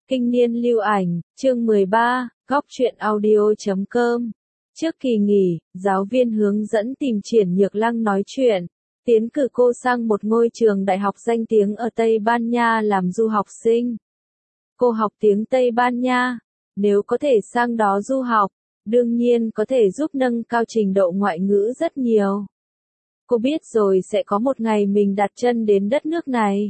Kinh niên lưu ảnh, chương 13, góc truyện audio.com. Trước kỳ nghỉ, giáo viên hướng dẫn tìm Triển Nhược Lăng nói chuyện, tiến cử cô sang một ngôi trường đại học danh tiếng ở Tây Ban Nha làm du học sinh. Cô học tiếng Tây Ban Nha, nếu có thể sang đó du học, đương nhiên có thể giúp nâng cao trình độ ngoại ngữ rất nhiều. Cô biết rồi sẽ có một ngày mình đặt chân đến đất nước này.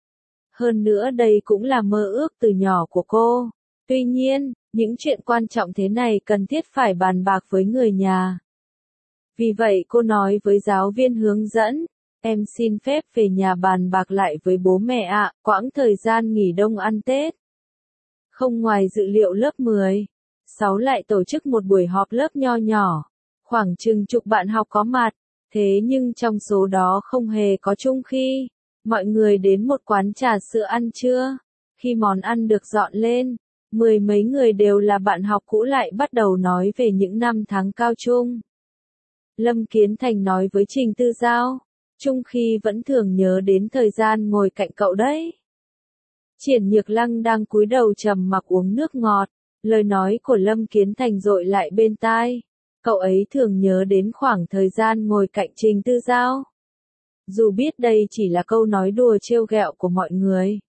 Hơn nữa đây cũng là mơ ước từ nhỏ của cô. Tuy nhiên, những chuyện quan trọng thế này cần thiết phải bàn bạc với người nhà. Vì vậy cô nói với giáo viên hướng dẫn, em xin phép về nhà bàn bạc lại với bố mẹ ạ, quãng thời gian nghỉ đông ăn Tết. Không ngoài dự liệu lớp 10, 6 lại tổ chức một buổi họp lớp nho nhỏ, khoảng chừng chục bạn học có mặt, thế nhưng trong số đó không hề có Trung Khi. Mọi người đến một quán trà sữa ăn trưa. Khi món ăn được dọn lên, mười mấy người đều là bạn học cũ lại bắt đầu nói về những năm tháng cao trung. Lâm Kiến Thành nói với Trình Tư Giao, Trung Khi vẫn thường nhớ đến thời gian ngồi cạnh cậu đấy. Triển Nhược Lăng đang cúi đầu trầm mặc uống nước ngọt, lời nói của Lâm Kiến Thành dội lại bên tai. Cậu ấy thường nhớ đến khoảng thời gian ngồi cạnh Trình Tư Giao. Dù biết đây chỉ là câu nói đùa trêu ghẹo của mọi người,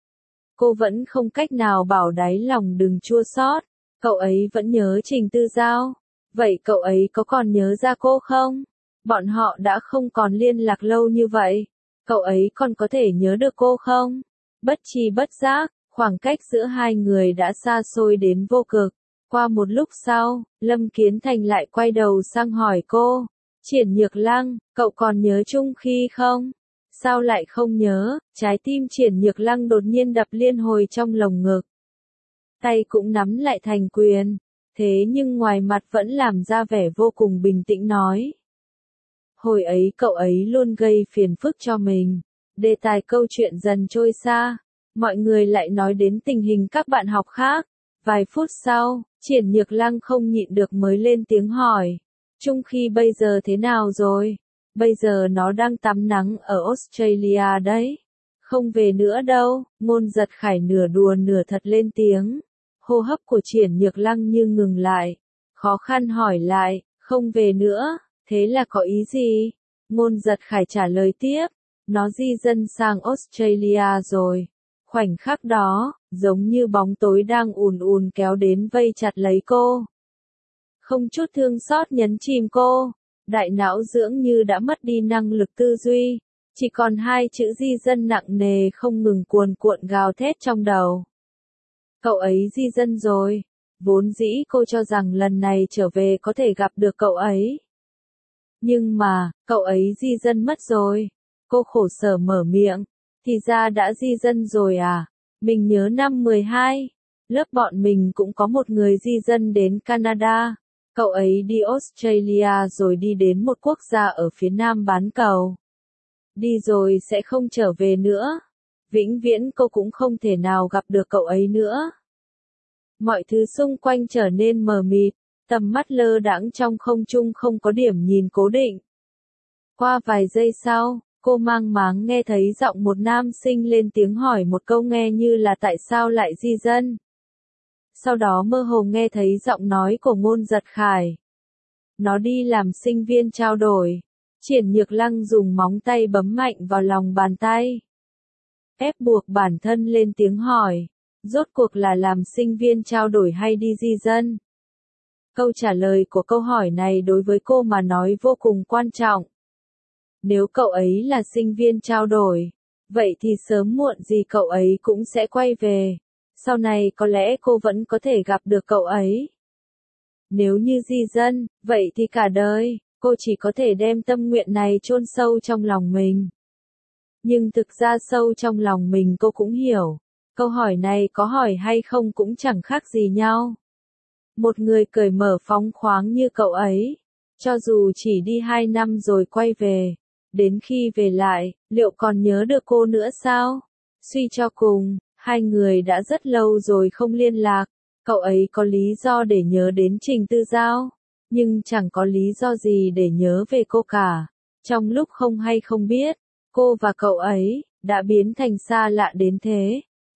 cô vẫn không cách nào bảo đáy lòng đừng chua xót. Cậu ấy vẫn nhớ Trình Tư Giao. Vậy cậu ấy có còn nhớ ra cô không? Bọn họ đã không còn liên lạc lâu như vậy. Cậu ấy còn có thể nhớ được cô không? Bất tri bất giác, khoảng cách giữa hai người đã xa xôi đến vô cực. Qua một lúc sau, Lâm Kiến Thành lại quay đầu sang hỏi cô. Triển Nhược Lăng, cậu còn nhớ Trung Khi không? Sao lại không nhớ? Trái tim Triển Nhược Lăng đột nhiên đập liên hồi trong lồng ngực. Tay cũng nắm lại thành quyền. Thế nhưng ngoài mặt vẫn làm ra vẻ vô cùng bình tĩnh nói. Hồi ấy cậu ấy luôn gây phiền phức cho mình. Đề tài câu chuyện dần trôi xa. Mọi người lại nói đến tình hình các bạn học khác. Vài phút sau, Triển Nhược Lăng không nhịn được mới lên tiếng hỏi. Trung Khi bây giờ thế nào rồi? Bây giờ nó đang tắm nắng ở Australia đấy. Không về nữa đâu, Ngôn Giật Khải nửa đùa nửa thật lên tiếng. Hô hấp của Triển Nhược Lăng như ngừng lại. Khó khăn hỏi lại, không về nữa, thế là có ý gì? Ngôn Giật Khải trả lời tiếp, nó di dân sang Australia rồi. Khoảnh khắc đó, giống như bóng tối đang ùn ùn kéo đến vây chặt lấy cô. Không chút thương xót nhấn chìm cô, đại não dường như đã mất đi năng lực tư duy, chỉ còn hai chữ di dân nặng nề không ngừng cuồn cuộn gào thét trong đầu. Cậu ấy di dân rồi, vốn dĩ cô cho rằng lần này trở về có thể gặp được cậu ấy. Nhưng mà, cậu ấy di dân mất rồi, cô khổ sở mở miệng, thì ra đã di dân rồi à, mình nhớ năm 12, lớp bọn mình cũng có một người di dân đến Canada. Cậu ấy đi Australia rồi đi đến một quốc gia ở phía nam bán cầu. Đi rồi sẽ không trở về nữa. Vĩnh viễn cô cũng không thể nào gặp được cậu ấy nữa. Mọi thứ xung quanh trở nên mờ mịt, tầm mắt lơ đãng trong không trung không có điểm nhìn cố định. Qua vài giây sau, cô mang máng nghe thấy giọng một nam sinh lên tiếng hỏi một câu nghe như là tại sao lại di dân. Sau đó mơ hồ nghe thấy giọng nói của Ngôn Giật Khải. Nó đi làm sinh viên trao đổi. Triển Nhược Lăng dùng móng tay bấm mạnh vào lòng bàn tay. Ép buộc bản thân lên tiếng hỏi. Rốt cuộc là làm sinh viên trao đổi hay đi di dân? Câu trả lời của câu hỏi này đối với cô mà nói vô cùng quan trọng. Nếu cậu ấy là sinh viên trao đổi, vậy thì sớm muộn gì cậu ấy cũng sẽ quay về. Sau này có lẽ cô vẫn có thể gặp được cậu ấy. Nếu như di dân, vậy thì cả đời, cô chỉ có thể đem tâm nguyện này chôn sâu trong lòng mình. Nhưng thực ra sâu trong lòng mình cô cũng hiểu. Câu hỏi này có hỏi hay không cũng chẳng khác gì nhau. Một người cởi mở phóng khoáng như cậu ấy, cho dù chỉ đi 2 năm rồi quay về, đến khi về lại, liệu còn nhớ được cô nữa sao? Suy cho cùng, hai người đã rất lâu rồi không liên lạc, cậu ấy có lý do để nhớ đến Trình Tư Giao, nhưng chẳng có lý do gì để nhớ về cô cả. Trong lúc không hay không biết, cô và cậu ấy đã biến thành xa lạ đến thế.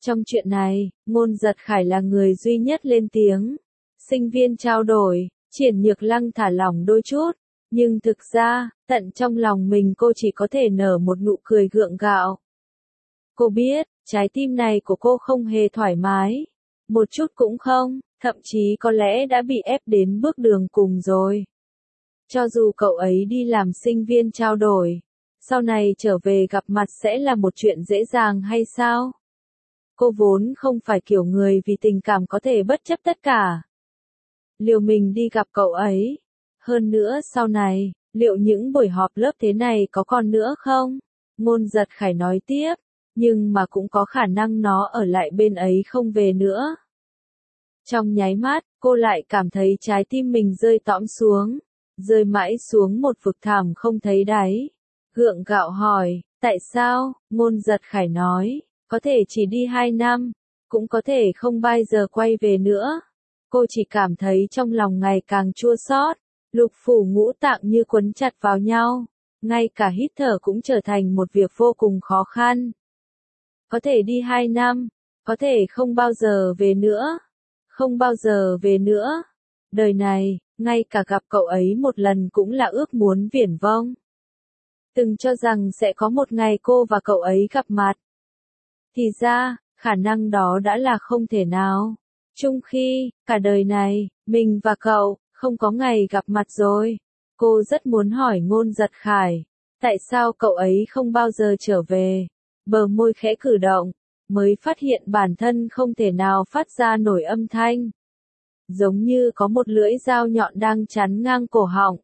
Trong chuyện này, Ngôn Giật Khải là người duy nhất lên tiếng. Sinh viên trao đổi, Triển Nhược Lăng thả lỏng đôi chút, nhưng thực ra, tận trong lòng mình cô chỉ có thể nở một nụ cười gượng gạo. Cô biết, trái tim này của cô không hề thoải mái. Một chút cũng không, thậm chí có lẽ đã bị ép đến bước đường cùng rồi. Cho dù cậu ấy đi làm sinh viên trao đổi, sau này trở về gặp mặt sẽ là một chuyện dễ dàng hay sao? Cô vốn không phải kiểu người vì tình cảm có thể bất chấp tất cả. Liệu mình đi gặp cậu ấy? Hơn nữa sau này, liệu những buổi họp lớp thế này có còn nữa không? Ngôn Giật Khải nói tiếp, nhưng mà cũng có khả năng nó ở lại bên ấy không về nữa. Trong nháy mắt, cô lại cảm thấy trái tim mình rơi tõm xuống, rơi mãi xuống một vực thẳm không thấy đáy. Gượng gạo hỏi, tại sao? Ngôn Giật Khải nói, có thể chỉ đi 2 năm, cũng có thể không bao giờ quay về nữa. Cô chỉ cảm thấy trong lòng ngày càng chua xót, lục phủ ngũ tạng như quấn chặt vào nhau, ngay cả hít thở cũng trở thành một việc vô cùng khó khăn. Có thể đi 2 năm, có thể không bao giờ về nữa, không bao giờ về nữa. Đời này, ngay cả gặp cậu ấy một lần cũng là ước muốn viển vông. Từng cho rằng sẽ có một ngày cô và cậu ấy gặp mặt. Thì ra, khả năng đó đã là không thể nào. Chung khi, cả đời này, mình và cậu, không có ngày gặp mặt rồi. Cô rất muốn hỏi Ngôn Giật Khải, tại sao cậu ấy không bao giờ trở về? Bờ môi khẽ cử động, mới phát hiện bản thân không thể nào phát ra nổi âm thanh. Giống như có một lưỡi dao nhọn đang chắn ngang cổ họng.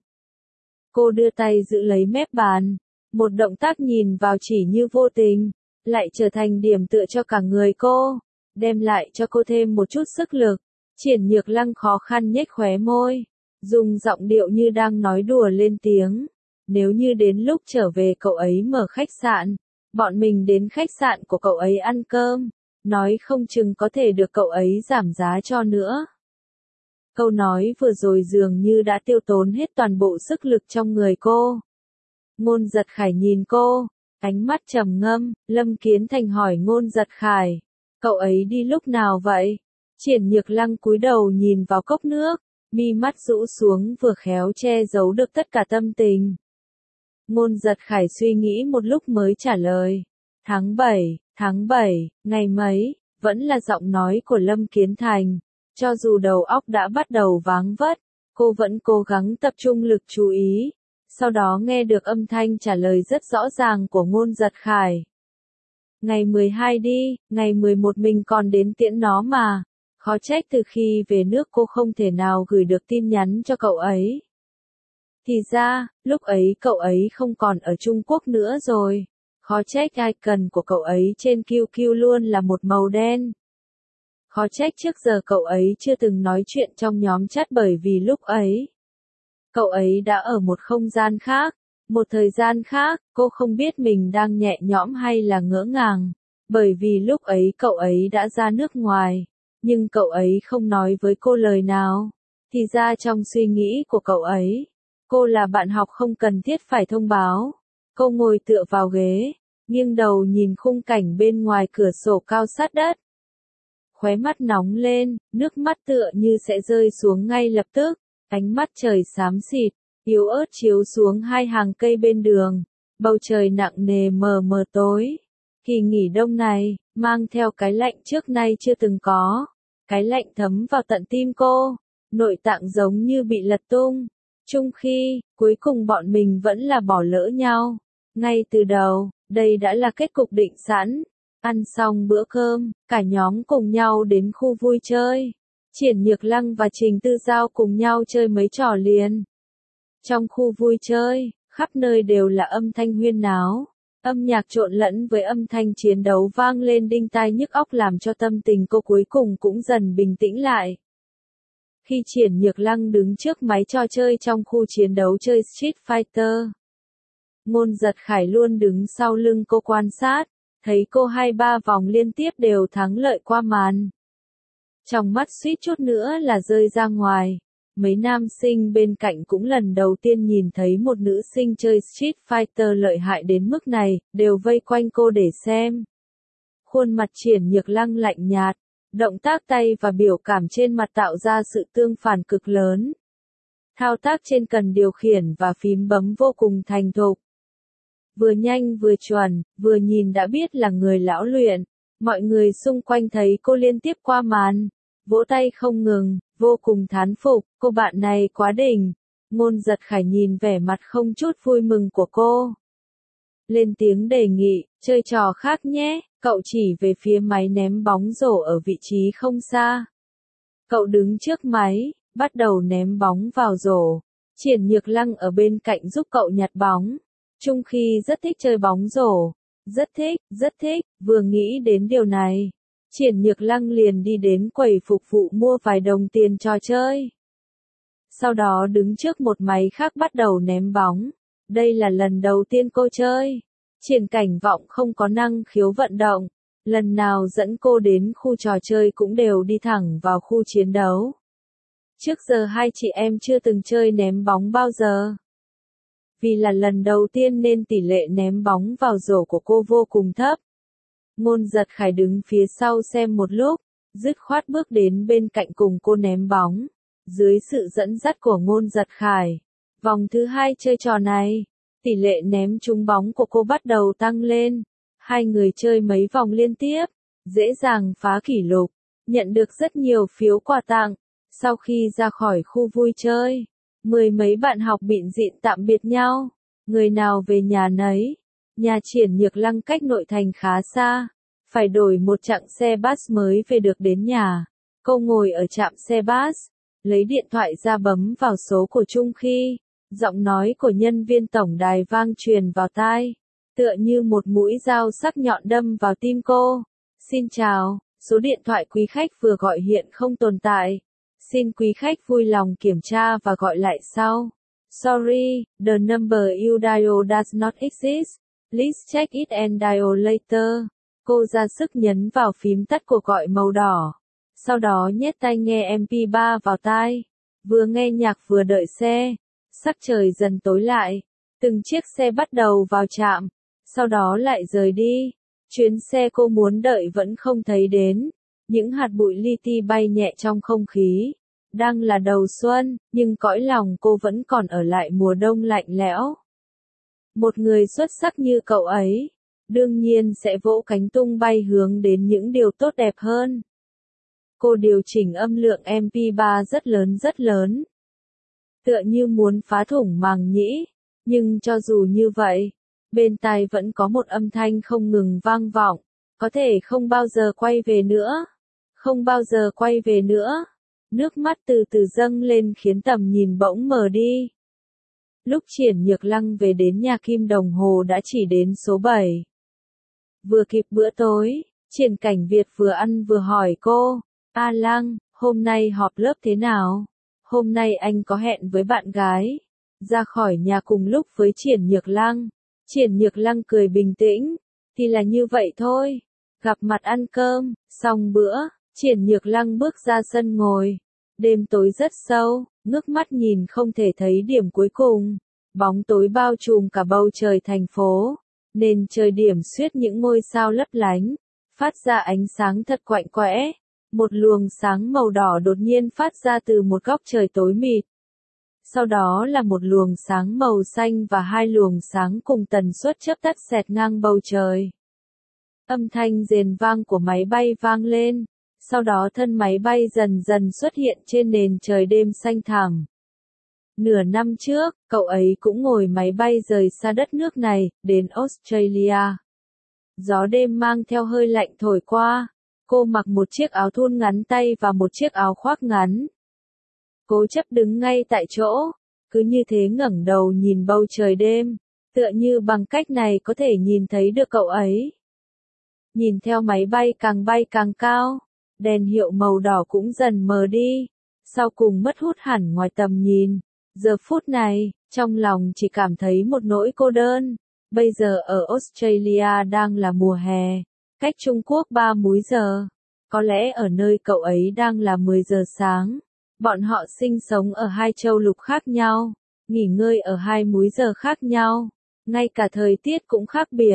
Cô đưa tay giữ lấy mép bàn, một động tác nhìn vào chỉ như vô tình, lại trở thành điểm tựa cho cả người cô, đem lại cho cô thêm một chút sức lực. Triển Nhược Lăng khó khăn nhếch khóe môi, dùng giọng điệu như đang nói đùa lên tiếng. Nếu như đến lúc trở về cậu ấy mở khách sạn, bọn mình đến khách sạn của cậu ấy ăn cơm, nói không chừng có thể được cậu ấy giảm giá cho nữa. Câu nói vừa rồi dường như đã tiêu tốn hết toàn bộ sức lực trong người cô. Ngôn Giật Khải nhìn cô, ánh mắt trầm ngâm. Lâm Kiến Thành hỏi Ngôn Giật Khải, cậu ấy đi lúc nào vậy? Triển Nhược Lăng cúi đầu nhìn vào cốc nước, mi mắt rũ xuống vừa khéo che giấu được tất cả tâm tình. Ngôn Giật Khải suy nghĩ một lúc mới trả lời. Tháng 7, ngày mấy, vẫn là giọng nói của Lâm Kiến Thành. Cho dù đầu óc đã bắt đầu váng vất, cô vẫn cố gắng tập trung lực chú ý. Sau đó nghe được âm thanh trả lời rất rõ ràng của Ngôn Giật Khải. Ngày 12 đi, ngày 11 mình còn đến tiễn nó mà. Khó trách từ khi về nước cô không thể nào gửi được tin nhắn cho cậu ấy. Thì ra, lúc ấy cậu ấy không còn ở Trung Quốc nữa rồi. Khó trách icon của cậu ấy trên QQ luôn là một màu đen. Khó trách trước giờ cậu ấy chưa từng nói chuyện trong nhóm chat bởi vì lúc ấy, cậu ấy đã ở một không gian khác, một thời gian khác, cô không biết mình đang nhẹ nhõm hay là ngỡ ngàng, bởi vì lúc ấy cậu ấy đã ra nước ngoài, nhưng cậu ấy không nói với cô lời nào. Thì ra trong suy nghĩ của cậu ấy, cô là bạn học không cần thiết phải thông báo. Cô ngồi tựa vào ghế, nghiêng đầu nhìn khung cảnh bên ngoài cửa sổ cao sát đất. Khóe mắt nóng lên, nước mắt tựa như sẽ rơi xuống ngay lập tức, ánh mắt trời xám xịt, yếu ớt chiếu xuống hai hàng cây bên đường, bầu trời nặng nề mờ mờ tối. Kỳ nghỉ đông này, mang theo cái lạnh trước nay chưa từng có, cái lạnh thấm vào tận tim cô, nội tạng giống như bị lật tung. Chung khi, cuối cùng bọn mình vẫn là bỏ lỡ nhau. Ngay từ đầu, đây đã là kết cục định sẵn. Ăn xong bữa cơm, cả nhóm cùng nhau đến khu vui chơi. Triển Nhược Lăng và Trình Tư Giao cùng nhau chơi mấy trò liền. Trong khu vui chơi, khắp nơi đều là âm thanh huyên náo. Âm nhạc trộn lẫn với âm thanh chiến đấu vang lên đinh tai nhức óc làm cho tâm tình cô cuối cùng cũng dần bình tĩnh lại. Khi Triển Nhược Lăng đứng trước máy trò chơi trong khu chiến đấu chơi Street Fighter, Ngôn Giật Khải luôn đứng sau lưng cô quan sát, thấy cô 2-3 vòng liên tiếp đều thắng lợi qua màn. Trong mắt suýt chút nữa là rơi ra ngoài. Mấy nam sinh bên cạnh cũng lần đầu tiên nhìn thấy một nữ sinh chơi Street Fighter lợi hại đến mức này, đều vây quanh cô để xem. Khuôn mặt Triển Nhược Lăng lạnh nhạt, động tác tay và biểu cảm trên mặt tạo ra sự tương phản cực lớn. Thao tác trên cần điều khiển và phím bấm vô cùng thành thục. Vừa nhanh vừa chuẩn, vừa nhìn đã biết là người lão luyện. Mọi người xung quanh thấy cô liên tiếp qua màn, vỗ tay không ngừng, vô cùng thán phục, cô bạn này quá đỉnh. Ngôn Giật Khải nhìn vẻ mặt không chút vui mừng của cô. Lên tiếng đề nghị, chơi trò khác nhé, cậu chỉ về phía máy ném bóng rổ ở vị trí không xa. Cậu đứng trước máy, bắt đầu ném bóng vào rổ. Triển Nhược Lăng ở bên cạnh giúp cậu nhặt bóng. Trung Khi rất thích chơi bóng rổ. Rất thích, vừa nghĩ đến điều này. Triển Nhược Lăng liền đi đến quầy phục vụ mua vài đồng tiền trò chơi. Sau đó đứng trước một máy khác bắt đầu ném bóng. Đây là lần đầu tiên cô chơi. Triển Cảnh Vọng không có năng khiếu vận động. Lần nào dẫn cô đến khu trò chơi cũng đều đi thẳng vào khu chiến đấu. Trước giờ hai chị em chưa từng chơi ném bóng bao giờ. Vì là lần đầu tiên nên tỷ lệ ném bóng vào rổ của cô vô cùng thấp. Ngôn Giật Khải đứng phía sau xem một lúc, dứt khoát bước đến bên cạnh cùng cô ném bóng. Dưới sự dẫn dắt của Ngôn Giật Khải, vòng thứ hai chơi trò này, tỷ lệ ném trúng bóng của cô bắt đầu tăng lên. Hai người chơi mấy vòng liên tiếp, dễ dàng phá kỷ lục, nhận được rất nhiều phiếu quà tặng. Sau khi ra khỏi khu vui chơi, mười mấy bạn học bịn dịn tạm biệt nhau, người nào về nhà nấy. Nhà Triển Nhược Lăng cách nội thành khá xa, phải đổi một chặng xe bus mới về được đến nhà. Cô ngồi ở trạm xe bus, lấy điện thoại ra bấm vào số của Trung Khi, giọng nói của nhân viên tổng đài vang truyền vào tai, tựa như một mũi dao sắc nhọn đâm vào tim cô. Xin chào, số điện thoại quý khách vừa gọi hiện không tồn tại. Xin quý khách vui lòng kiểm tra và gọi lại sau. Sorry, the number you dial does not exist. Please check it and dial later. Cô ra sức nhấn vào phím tắt cuộc gọi màu đỏ. Sau đó nhét tai nghe MP3 vào tai. Vừa nghe nhạc vừa đợi xe. Sắc trời dần tối lại. Từng chiếc xe bắt đầu vào trạm. Sau đó lại rời đi. Chuyến xe cô muốn đợi vẫn không thấy đến. Những hạt bụi li ti bay nhẹ trong không khí. Đang là đầu xuân, nhưng cõi lòng cô vẫn còn ở lại mùa đông lạnh lẽo. Một người xuất sắc như cậu ấy, đương nhiên sẽ vỗ cánh tung bay hướng đến những điều tốt đẹp hơn. Cô điều chỉnh âm lượng MP3 rất lớn. Tựa như muốn phá thủng màng nhĩ, nhưng cho dù như vậy, bên tai vẫn có một âm thanh không ngừng vang vọng, có thể không bao giờ quay về nữa. Không bao giờ quay về nữa. Nước mắt từ từ dâng lên khiến tầm nhìn bỗng mờ đi. Lúc Triển Nhược Lăng về đến nhà Kim đồng hồ đã chỉ đến số 7. Vừa kịp bữa tối, Triển Cảnh Việt vừa ăn vừa hỏi cô, A Lăng, hôm nay họp lớp thế nào? Hôm nay anh có hẹn với bạn gái. Ra khỏi nhà cùng lúc với Triển Nhược Lăng. Triển Nhược Lăng cười bình tĩnh, thì là như vậy thôi. Gặp mặt ăn cơm, xong bữa. Triển Nhược Lăng bước ra sân ngồi. Đêm tối rất sâu, ngước mắt nhìn không thể thấy điểm cuối cùng. Bóng tối bao trùm cả bầu trời thành phố. Nên trời điểm xuyết những ngôi sao lấp lánh. Phát ra ánh sáng thật quạnh quẽ. Một luồng sáng màu đỏ đột nhiên phát ra từ một góc trời tối mịt. Sau đó là một luồng sáng màu xanh và hai luồng sáng cùng tần suất chớp tắt xẹt ngang bầu trời. Âm thanh rền vang của máy bay vang lên. Sau đó thân máy bay dần dần xuất hiện trên nền trời đêm xanh thẳm. Nửa năm trước, cậu ấy cũng ngồi máy bay rời xa đất nước này, đến Australia. Gió đêm mang theo hơi lạnh thổi qua. Cô mặc một chiếc áo thun ngắn tay và một chiếc áo khoác ngắn. Cố chấp đứng ngay tại chỗ, cứ như thế ngẩng đầu nhìn bầu trời đêm, tựa như bằng cách này có thể nhìn thấy được cậu ấy. Nhìn theo máy bay càng cao. Đèn hiệu màu đỏ cũng dần mờ đi, sau cùng mất hút hẳn ngoài tầm nhìn. Giờ phút này, trong lòng chỉ cảm thấy một nỗi cô đơn. Bây giờ ở Australia đang là mùa hè, cách Trung Quốc 3 múi giờ. Có lẽ ở nơi cậu ấy đang là 10 giờ sáng. Bọn họ sinh sống ở hai châu lục khác nhau, nghỉ ngơi ở hai múi giờ khác nhau. Ngay cả thời tiết cũng khác biệt.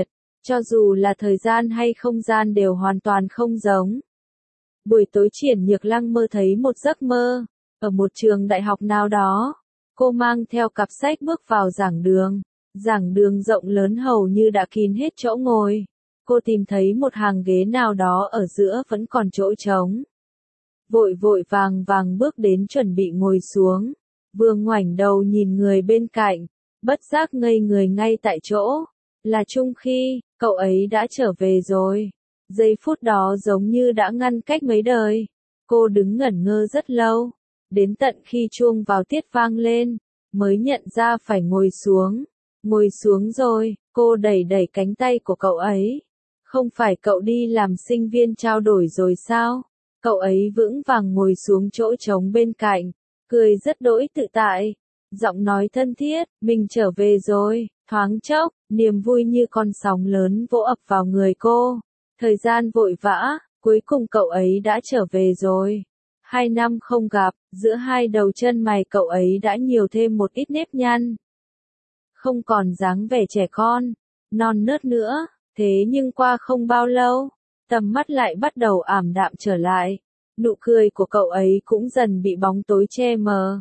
Cho dù là thời gian hay không gian đều hoàn toàn không giống. Buổi tối Triển Nhược Lăng mơ thấy một giấc mơ. Ở một trường đại học nào đó, cô mang theo cặp sách bước vào giảng đường. Giảng đường rộng lớn hầu như đã kín hết chỗ ngồi. Cô tìm thấy một hàng ghế nào đó ở giữa vẫn còn chỗ trống. Vội vội vàng vàng bước đến chuẩn bị ngồi xuống. Vừa ngoảnh đầu nhìn người bên cạnh, bất giác ngây người ngay tại chỗ. Là Trung Khi, cậu ấy đã trở về rồi. Giây phút đó giống như đã ngăn cách mấy đời. Cô đứng ngẩn ngơ rất lâu. Đến tận khi chuông vào tiết vang lên, mới nhận ra phải ngồi xuống. Ngồi xuống rồi, cô đẩy đẩy cánh tay của cậu ấy. Không phải cậu đi làm sinh viên trao đổi rồi sao? Cậu ấy vững vàng ngồi xuống chỗ trống bên cạnh, cười rất đỗi tự tại. Giọng nói thân thiết, mình trở về rồi, thoáng chốc, niềm vui như con sóng lớn vỗ ập vào người cô. Thời gian vội vã, cuối cùng cậu ấy đã trở về rồi. 2 năm không gặp, giữa hai đầu chân mày cậu ấy đã nhiều thêm một ít nếp nhăn. Không còn dáng vẻ trẻ con, non nớt nữa, thế nhưng qua không bao lâu, tầm mắt lại bắt đầu ảm đạm trở lại. Nụ cười của cậu ấy cũng dần bị bóng tối che mờ.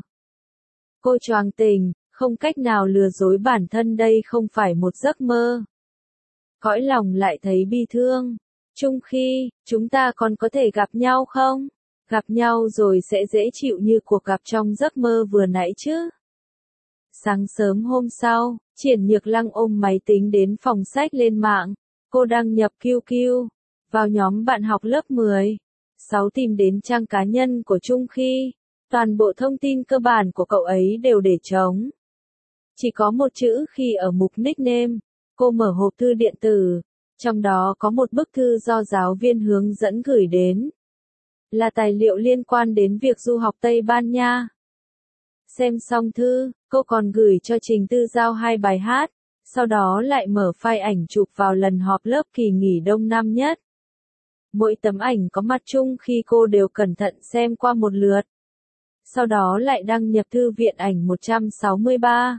Cô choàng tỉnh, không cách nào lừa dối bản thân đây không phải một giấc mơ. Cõi lòng lại thấy bi thương. Trung Khi, chúng ta còn có thể gặp nhau không? Gặp nhau rồi sẽ dễ chịu như cuộc gặp trong giấc mơ vừa nãy chứ. Sáng sớm hôm sau, Triển Nhược Lăng ôm máy tính đến phòng sách lên mạng. Cô đăng nhập QQ, vào nhóm bạn học lớp 10. 6 tìm đến trang cá nhân của Trung Khi. Toàn bộ thông tin cơ bản của cậu ấy đều để trống. Chỉ có một chữ Khi ở mục nickname. Cô mở hộp thư điện tử. Trong đó có một bức thư do giáo viên hướng dẫn gửi đến. Là tài liệu liên quan đến việc du học Tây Ban Nha. Xem xong thư, cô còn gửi cho Trình Tư Giao 2 bài hát. Sau đó lại mở file ảnh chụp vào lần họp lớp kỳ nghỉ đông năm nhất. Mỗi tấm ảnh có mặt Chung Khi cô đều cẩn thận xem qua một lượt. Sau đó lại đăng nhập thư viện ảnh 163.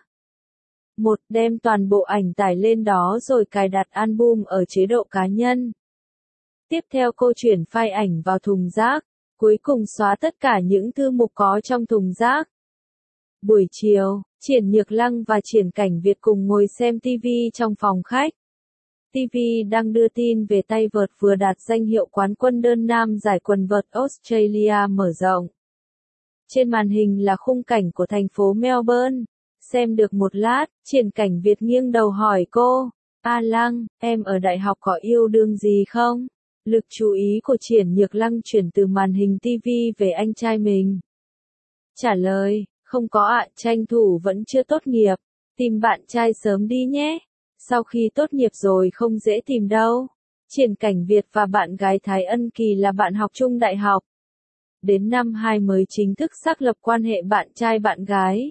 Đem toàn bộ ảnh tải lên đó rồi cài đặt album ở chế độ cá nhân. Tiếp theo cô chuyển file ảnh vào thùng rác, cuối cùng xóa tất cả những thư mục có trong thùng rác. Buổi chiều, Triển Nhược Lăng và Triển Cảnh Việt cùng ngồi xem TV trong phòng khách. TV đang đưa tin về tay vợt vừa đạt danh hiệu quán quân đơn nam giải quần vợt Australia mở rộng. Trên màn hình là khung cảnh của thành phố Melbourne. Xem được một lát, Triển Cảnh Việt nghiêng đầu hỏi cô, A Lăng, em ở đại học có yêu đương gì không? Lực chú ý của Triển Nhược Lăng chuyển từ màn hình TV về anh trai mình. Trả lời, không có ạ, tranh thủ vẫn chưa tốt nghiệp. Tìm bạn trai sớm đi nhé. Sau khi tốt nghiệp rồi không dễ tìm đâu. Triển Cảnh Việt và bạn gái Thái Ân Kỳ là bạn học chung đại học. Đến năm 2 mới chính thức xác lập quan hệ bạn trai bạn gái.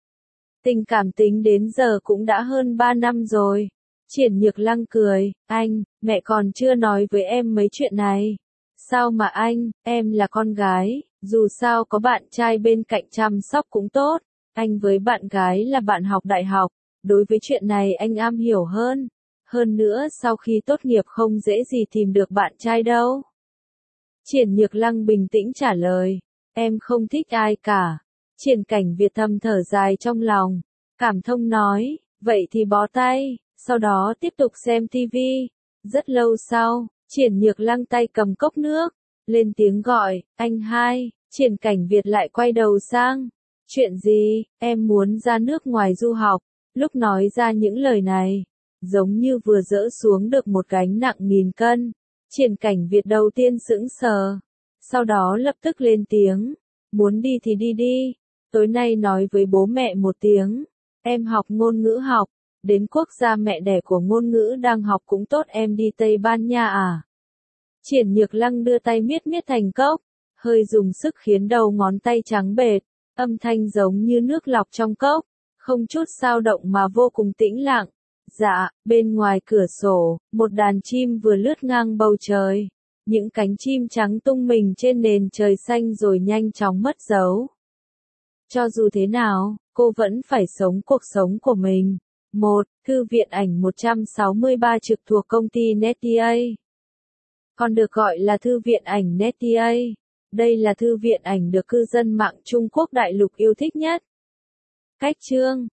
Tình cảm tính đến giờ cũng đã hơn 3 năm rồi. Triển Nhược Lăng cười, anh, mẹ còn chưa nói với em mấy chuyện này. Sao mà anh, em là con gái, dù sao có bạn trai bên cạnh chăm sóc cũng tốt. Anh với bạn gái là bạn học đại học, đối với chuyện này anh am hiểu hơn. Hơn nữa sau khi tốt nghiệp không dễ gì tìm được bạn trai đâu. Triển Nhược Lăng bình tĩnh trả lời, em không thích ai cả. Triển Cảnh Việt thầm thở dài trong lòng, cảm thông nói, vậy thì bó tay, sau đó tiếp tục xem TV. Rất lâu sau, Triển Nhược Lăng tay cầm cốc nước, lên tiếng gọi, anh hai. Triển Cảnh Việt lại quay đầu sang, chuyện gì, em muốn ra nước ngoài du học. Lúc nói ra những lời này, giống như vừa dỡ xuống được một gánh nặng 1000 cân. Triển Cảnh Việt đầu tiên sững sờ, sau đó lập tức lên tiếng, muốn đi thì đi đi, tối nay nói với bố mẹ một tiếng, em học ngôn ngữ học, đến quốc gia mẹ đẻ của ngôn ngữ đang học cũng tốt, em đi Tây Ban Nha à. Triển Nhược Lăng đưa tay miết miết thành cốc, hơi dùng sức khiến đầu ngón tay trắng bệt, âm thanh giống như nước lọc trong cốc, không chút dao động mà vô cùng tĩnh lặng. Dạ, bên ngoài cửa sổ, một đàn chim vừa lướt ngang bầu trời. Những cánh chim trắng tung mình trên nền trời xanh rồi nhanh chóng mất dấu. Cho dù thế nào, cô vẫn phải sống cuộc sống của mình. 1. Thư viện ảnh 163 trực thuộc công ty Netia. Còn được gọi là Thư viện ảnh Netia. Đây là thư viện ảnh được cư dân mạng Trung Quốc đại lục yêu thích nhất. Cách chương